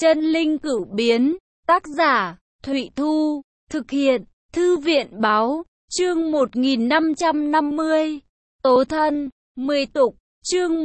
Chân linh cửu biến, tác giả, Thụy Thu, thực hiện, Thư viện báo, chương 1550, Tố thân, 10 tục, chương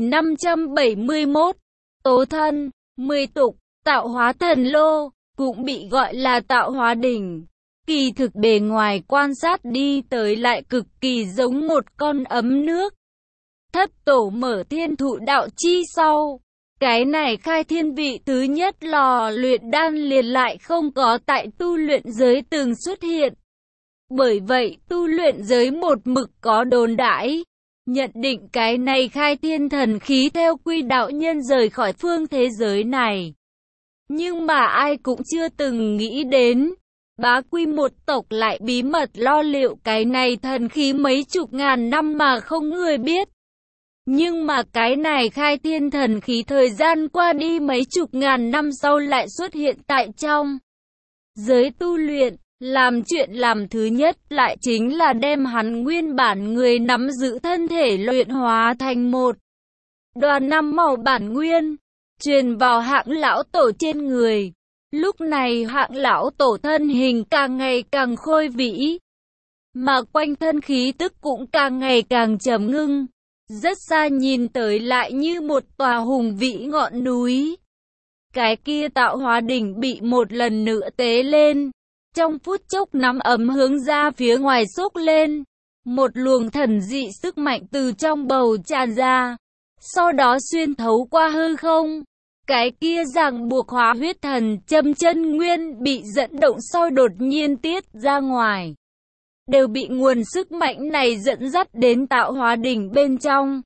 1571, Tố thân, 10 tục, tạo hóa thần lô, cũng bị gọi là tạo hóa đỉnh. Kỳ thực bề ngoài quan sát đi tới lại cực kỳ giống một con ấm nước. Thất tổ mở thiên thụ đạo chi sau. Cái này khai thiên vị thứ nhất lò luyện đan liền lại không có tại tu luyện giới từng xuất hiện. Bởi vậy tu luyện giới một mực có đồn đãi, nhận định cái này khai thiên thần khí theo quy đạo nhân rời khỏi phương thế giới này. Nhưng mà ai cũng chưa từng nghĩ đến, bá quy một tộc lại bí mật lo liệu cái này thần khí mấy chục ngàn năm mà không người biết. Nhưng mà cái này khai thiên thần khí thời gian qua đi mấy chục ngàn năm sau lại xuất hiện tại trong giới tu luyện. Làm chuyện làm thứ nhất lại chính là đem hắn nguyên bản người nắm giữ thân thể luyện hóa thành một đoàn năm màu bản nguyên, truyền vào hạng lão tổ trên người. Lúc này hạng lão tổ thân hình càng ngày càng khôi vĩ, mà quanh thân khí tức cũng càng ngày càng trầm ngưng. Rất xa nhìn tới lại như một tòa hùng vĩ ngọn núi. Cái kia tạo hóa đỉnh bị một lần nữa tế lên. Trong phút chốc nắm ấm hướng ra phía ngoài xốc lên. Một luồng thần dị sức mạnh từ trong bầu tràn ra. Sau đó xuyên thấu qua hư không. Cái kia ràng buộc hóa huyết thần châm chân nguyên bị dẫn động sau đột nhiên tiết ra ngoài. Đều bị nguồn sức mạnh này dẫn dắt đến tạo hóa đỉnh bên trong.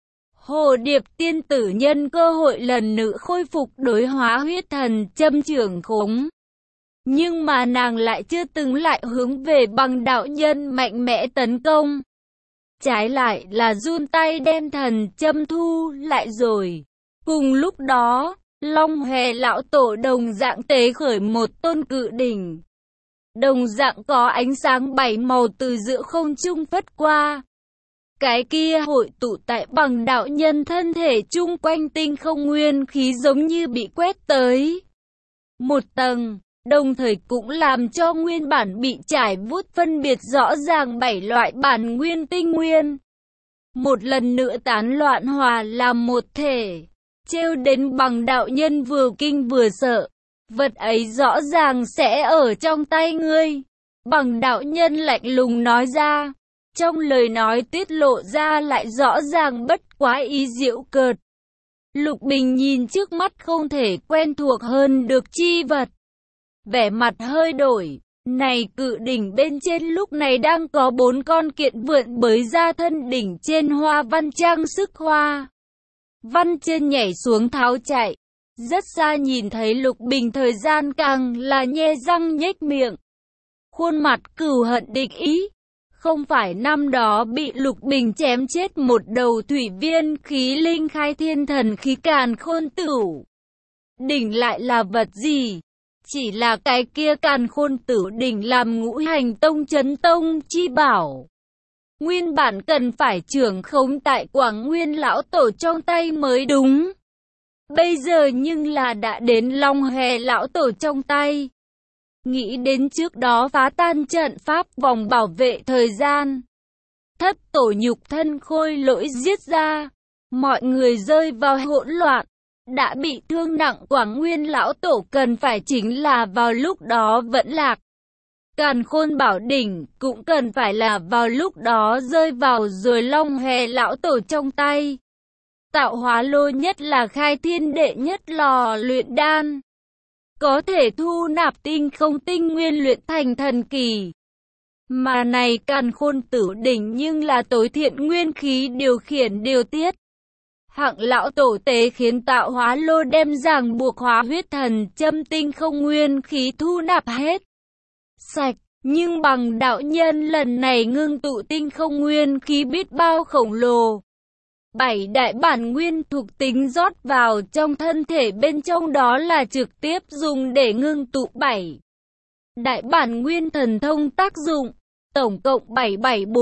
Hồ Điệp tiên tử nhân cơ hội lần nữa khôi phục đối hóa huyết thần châm trưởng khống. Nhưng mà nàng lại chưa từng lại hướng về bằng đạo nhân mạnh mẽ tấn công. Trái lại là run tay đem thần châm thu lại rồi. Cùng lúc đó, Long Hòe lão tổ đồng dạng tế khởi một tôn cự đỉnh. Đồng dạng có ánh sáng bảy màu từ giữa không trung phất qua. Cái kia hội tụ tại bằng đạo nhân thân thể chung quanh tinh không nguyên khí giống như bị quét tới một tầng, đồng thời cũng làm cho nguyên bản bị trải vuốt phân biệt rõ ràng 7 loại bản nguyên tinh nguyên. Một lần nữa tán loạn hòa làm một thể, trêu đến bằng đạo nhân vừa kinh vừa sợ. Vật ấy rõ ràng sẽ ở trong tay ngươi. Bằng đạo nhân lạnh lùng nói ra. Trong lời nói tiết lộ ra lại rõ ràng bất quá ý giễu cợt. Lục Bình nhìn trước mắt không thể quen thuộc hơn được chi vật. Vẻ mặt hơi đổi. Này cự đỉnh bên trên lúc này đang có 4 con kiện vượn bới ra thân đỉnh trên hoa văn trang sức hoa văn trên nhảy xuống tháo chạy. Rất xa nhìn thấy Lục Bình thời gian càng là nhe răng nhếch miệng. Khuôn mặt cừu hận địch ý. Không phải năm đó bị Lục Bình chém chết một đầu thủy viên khí linh khai thiên thần khí càn khôn tửu đỉnh lại là vật gì? Chỉ là cái kia càn khôn tửu đỉnh làm ngũ hành tông chấn tông chi bảo. Nguyên bản cần phải trưởng khống tại Quảng Nguyên lão tổ trong tay mới đúng. Bây giờ nhưng là đã đến Long Hòe lão tổ trong tay. Nghĩ đến trước đó phá tan trận pháp vòng bảo vệ thời gian. Thất tổ nhục thân khôi lỗi giết ra. Mọi người rơi vào hỗn loạn. Đã bị thương nặng Quảng Nguyên lão tổ cần phải chính là vào lúc đó vẫn lạc. Càn khôn bảo đỉnh cũng cần phải là vào lúc đó rơi vào rồi Long Hòe lão tổ trong tay. Tạo hóa lô nhất là khai thiên đệ nhất lò luyện đan. Có thể thu nạp tinh không tinh nguyên luyện thành thần kỳ. Mà này càn khôn tửu đỉnh nhưng là tối thiện nguyên khí điều khiển điều tiết. Hạng lão tổ tế khiến tạo hóa lô đem ràng buộc hóa huyết thần châm tinh không nguyên khí thu nạp hết sạch. Nhưng bằng đạo nhân lần này ngưng tụ tinh không nguyên khí biết bao khổng lồ. 7 đại bản nguyên thuộc tính rót vào trong thân thể bên trong đó là trực tiếp dùng để ngưng tụ 7 đại bản nguyên thần thông tác dụng. Tổng cộng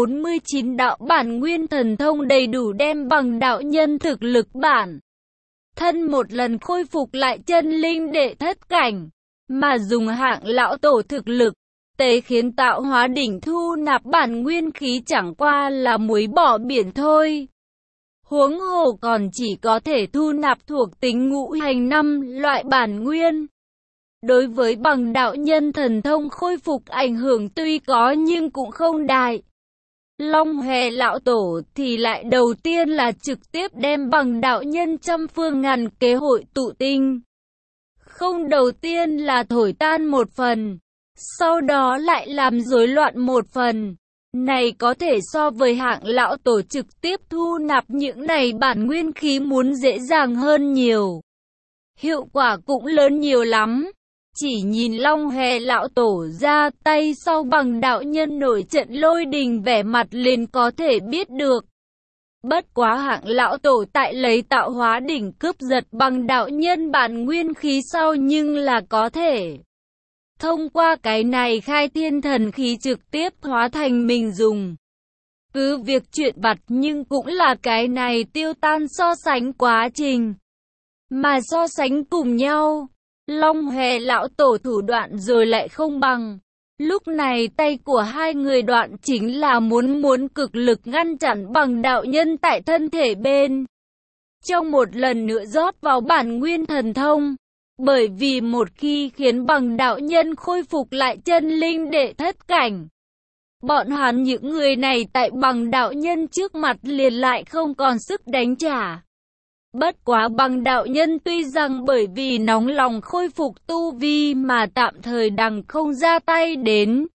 7749 đạo bản nguyên thần thông đầy đủ đem bằng đạo nhân thực lực bản thân một lần khôi phục lại chân linh đệ thất cảnh, mà dùng hạng lão tổ thực lực, tế khiến tạo hóa đỉnh thu nạp bản nguyên khí chẳng qua là muối bỏ biển thôi. Huống hồ còn chỉ có thể thu nạp thuộc tính ngũ hành 5 loại bản nguyên. Đối với bằng đạo nhân thần thông khôi phục ảnh hưởng tuy có nhưng cũng không đại. Long Hòe lão tổ thì lại đầu tiên là trực tiếp đem bằng đạo nhân trăm phương ngàn kế hội tụ tinh. Không, đầu tiên là thổi tan một phần, sau đó lại làm rối loạn một phần. Này có thể so với hạng lão tổ trực tiếp thu nạp những này bản nguyên khí muốn dễ dàng hơn nhiều. Hiệu quả cũng lớn nhiều lắm. Chỉ nhìn Long Hòe lão tổ ra tay sau bằng đạo nhân nổi trận lôi đình vẻ mặt liền có thể biết được. Bất quá hạng lão tổ tại lấy tạo hóa đỉnh cướp giật bằng đạo nhân bản nguyên khí sau nhưng là có thể thông qua cái này khai thiên thần khí trực tiếp hóa thành mình dùng. Cứ việc chuyện vặt nhưng cũng là cái này tiêu tan so sánh quá trình. Mà so sánh cùng nhau, Long Hòe lão tổ thủ đoạn rồi lại không bằng. Lúc này tay của hai người đoạn chính là muốn cực lực ngăn chặn bằng đạo nhân tại thân thể bên. Trong một lần nữa rót vào bản nguyên thần thông. Bởi vì một khi khiến bằng đạo nhân khôi phục lại chân linh đệ thất cảnh, bọn hắn những người này tại bằng đạo nhân trước mặt liền lại không còn sức đánh trả. Bất quá bằng đạo nhân tuy rằng bởi vì nóng lòng khôi phục tu vi mà tạm thời đằng không ra tay đến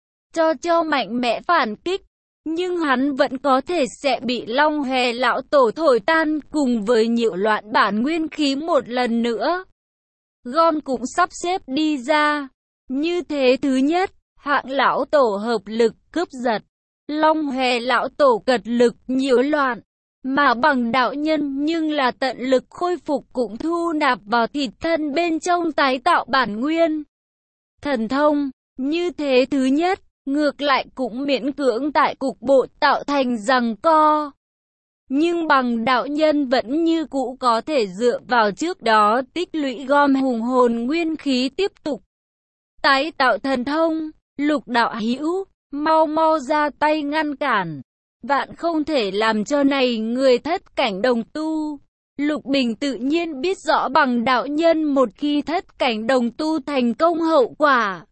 cho mạnh mẽ phản kích, nhưng hắn vẫn có thể sẽ bị Long Hòe lão tổ thổi tan cùng với nhiễu loạn bản nguyên khí một lần nữa. Gom cũng sắp xếp đi ra. Như thế thứ nhất, hạng lão tổ hợp lực cướp giật, Long Hòe lão tổ cật lực nhiễu loạn, mà bằng đạo nhân nhưng là tận lực khôi phục cũng thu nạp vào thịt thân bên trong tái tạo bản nguyên thần thông. Như thế thứ nhất, ngược lại cũng miễn cưỡng tại cục bộ tạo thành giằng co. Nhưng bằng đạo nhân vẫn như cũ có thể dựa vào trước đó tích lũy gom hùng hồn nguyên khí tiếp tục tái tạo thần thông. Lục đạo hữu, mau ra tay ngăn cản, vạn không thể làm cho này người thất cảnh đồng tu. Lục Bình tự nhiên biết rõ bằng đạo nhân một khi thất cảnh đồng tu thành công hậu quả.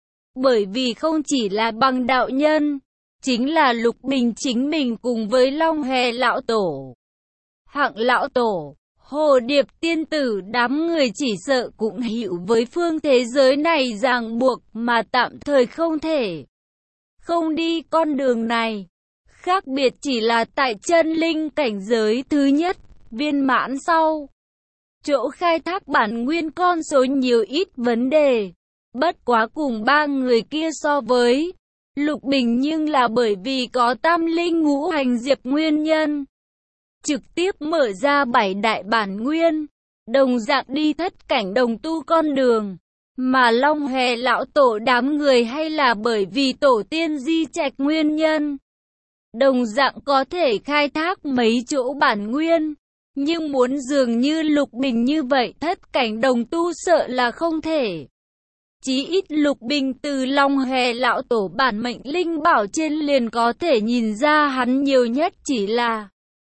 Bởi vì không chỉ là bằng đạo nhân, chính là Lục Bình chính mình cùng với Long Hòe lão tổ, hạng lão tổ, Hồ Điệp tiên tử đám người chỉ sợ cũng hiểu với phương thế giới này ràng buộc mà tạm thời không thể không đi con đường này. Khác biệt chỉ là tại chân linh cảnh giới thứ nhất, viên mãn sau. Chỗ khai thác bản nguyên con số nhiều ít vấn đề. Bất quá cùng ba người kia so với Lục Bình nhưng là bởi vì có tam linh ngũ hành diệp nguyên nhân. Trực tiếp mở ra 7 đại bản nguyên, đồng dạng đi thất cảnh đồng tu con đường. Mà Long Hòe lão tổ đám người hay là bởi vì tổ tiên di trạch nguyên nhân. Đồng dạng có thể khai thác mấy chỗ bản nguyên. Nhưng muốn dường như Lục Bình như vậy thất cảnh đồng tu sợ là không thể. Chí ít Lục Bình từ Long Hòe lão tổ bản mệnh linh bảo trên liền có thể nhìn ra hắn nhiều nhất chỉ là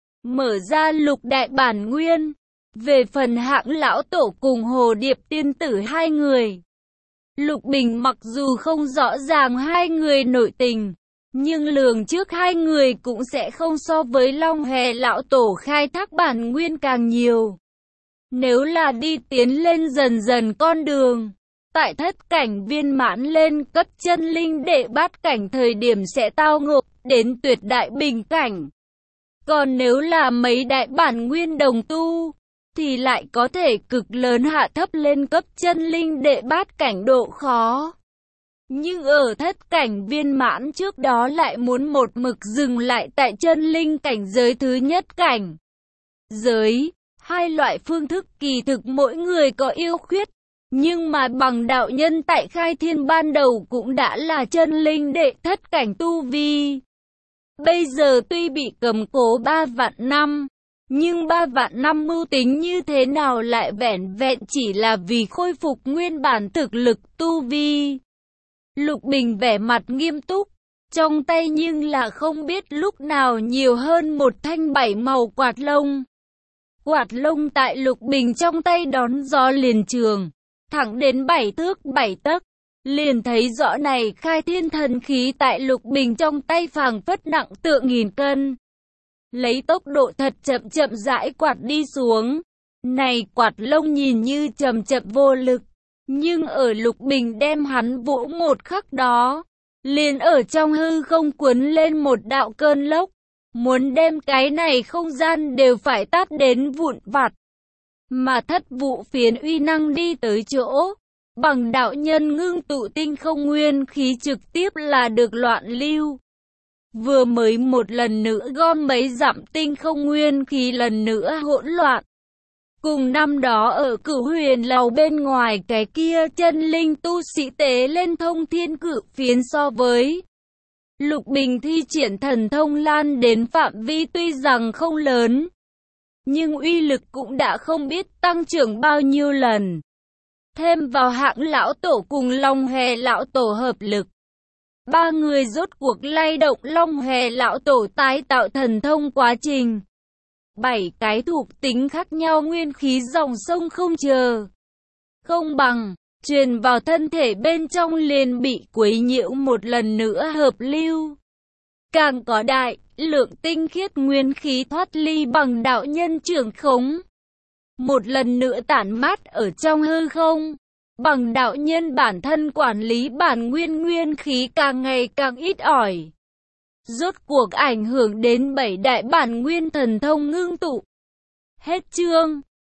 mở ra lục đại bản nguyên. Về phần hạng lão tổ cùng Hồ Điệp tiên tử hai người, Lục Bình mặc dù không rõ ràng hai người nội tình, nhưng lường trước hai người cũng sẽ không so với Long Hòe lão tổ khai thác bản nguyên càng nhiều. Nếu là đi tiến lên dần dần con đường, tại thất cảnh viên mãn lên cấp chân linh đệ bát cảnh thời điểm sẽ tao ngộ đến tuyệt đại bình cảnh. Còn nếu là mấy đại bản nguyên đồng tu, thì lại có thể cực lớn hạ thấp lên cấp chân linh đệ bát cảnh độ khó. Nhưng ở thất cảnh viên mãn trước đó lại muốn một mực dừng lại tại chân linh cảnh giới thứ nhất cảnh giới. Hai loại phương thức kỳ thực mỗi người có yêu khuyết, nhưng mà bằng đạo nhân tại khai thiên ban đầu cũng đã là chân linh đệ thất cảnh tu vi. Bây giờ tuy bị cầm cố 3 vạn năm, Nhưng 3 vạn năm mưu tính như thế nào lại vẻn vẹn chỉ là vì khôi phục nguyên bản thực lực tu vi. Lục Bình vẻ mặt nghiêm túc, trong tay nhưng là không biết lúc nào nhiều hơn một thanh 7 màu quạt lông. Quạt lông tại Lục Bình trong tay đón gió liền trường, thẳng đến 7 thước 7 tấc. Liền thấy rõ này khai thiên thần khí tại Lục Bình trong tay phảng phất nặng tựa nghìn cân. Lấy tốc độ thật chậm chậm rãi quạt đi xuống. Này quạt lông nhìn như chậm chậm vô lực, nhưng ở Lục Bình đem hắn vỗ một khắc đó, liền ở trong hư không cuốn lên một đạo cơn lốc, muốn đem cái này không gian đều phải tát đến vụn vặt. Mà Thất Vụ Phiến uy năng đi tới chỗ, bằng đạo nhân ngưng tụ tinh không nguyên khí trực tiếp là được loạn lưu. Vừa mới một lần nữa gom mấy dặm tinh không nguyên khí lần nữa hỗn loạn. Cùng năm đó ở Cửu Huyền Lầu bên ngoài cái kia chân linh tu sĩ tế lên thông thiên cự phiến so với. Lục Bình thi triển thần thông lan đến phạm vi tuy rằng không lớn, nhưng uy lực cũng đã không biết tăng trưởng bao nhiêu lần. Thêm vào Hạng lão tổ cùng Long Hề lão tổ hợp lực, ba người rốt cuộc lay động Long Hề lão tổ tái tạo thần thông quá trình. 7 cái thuộc tính khác nhau nguyên khí dòng sông không chờ không bằng, truyền vào thân thể bên trong liền bị quấy nhiễu một lần nữa hợp lưu. Càng có đại lượng tinh khiết nguyên khí thoát ly bằng đạo nhân trưởng khống, một lần nữa tản mát ở trong hư không. Bằng đạo nhân bản thân quản lý bản nguyên khí càng ngày càng ít ỏi. Rốt cuộc ảnh hưởng đến 7 đại bản nguyên thần thông ngưng tụ. Hết chương.